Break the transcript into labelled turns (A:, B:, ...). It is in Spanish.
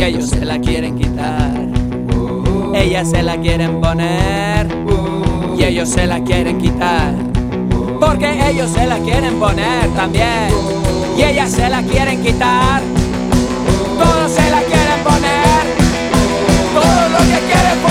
A: ellos se la quieren quitar. Ellas se la quieren poner y ellos se la quieren quitar. Porque ellos se la quieren poner también y ellas se la quieren quitar. Todos se la quieren poner, todo lo que quieren poner.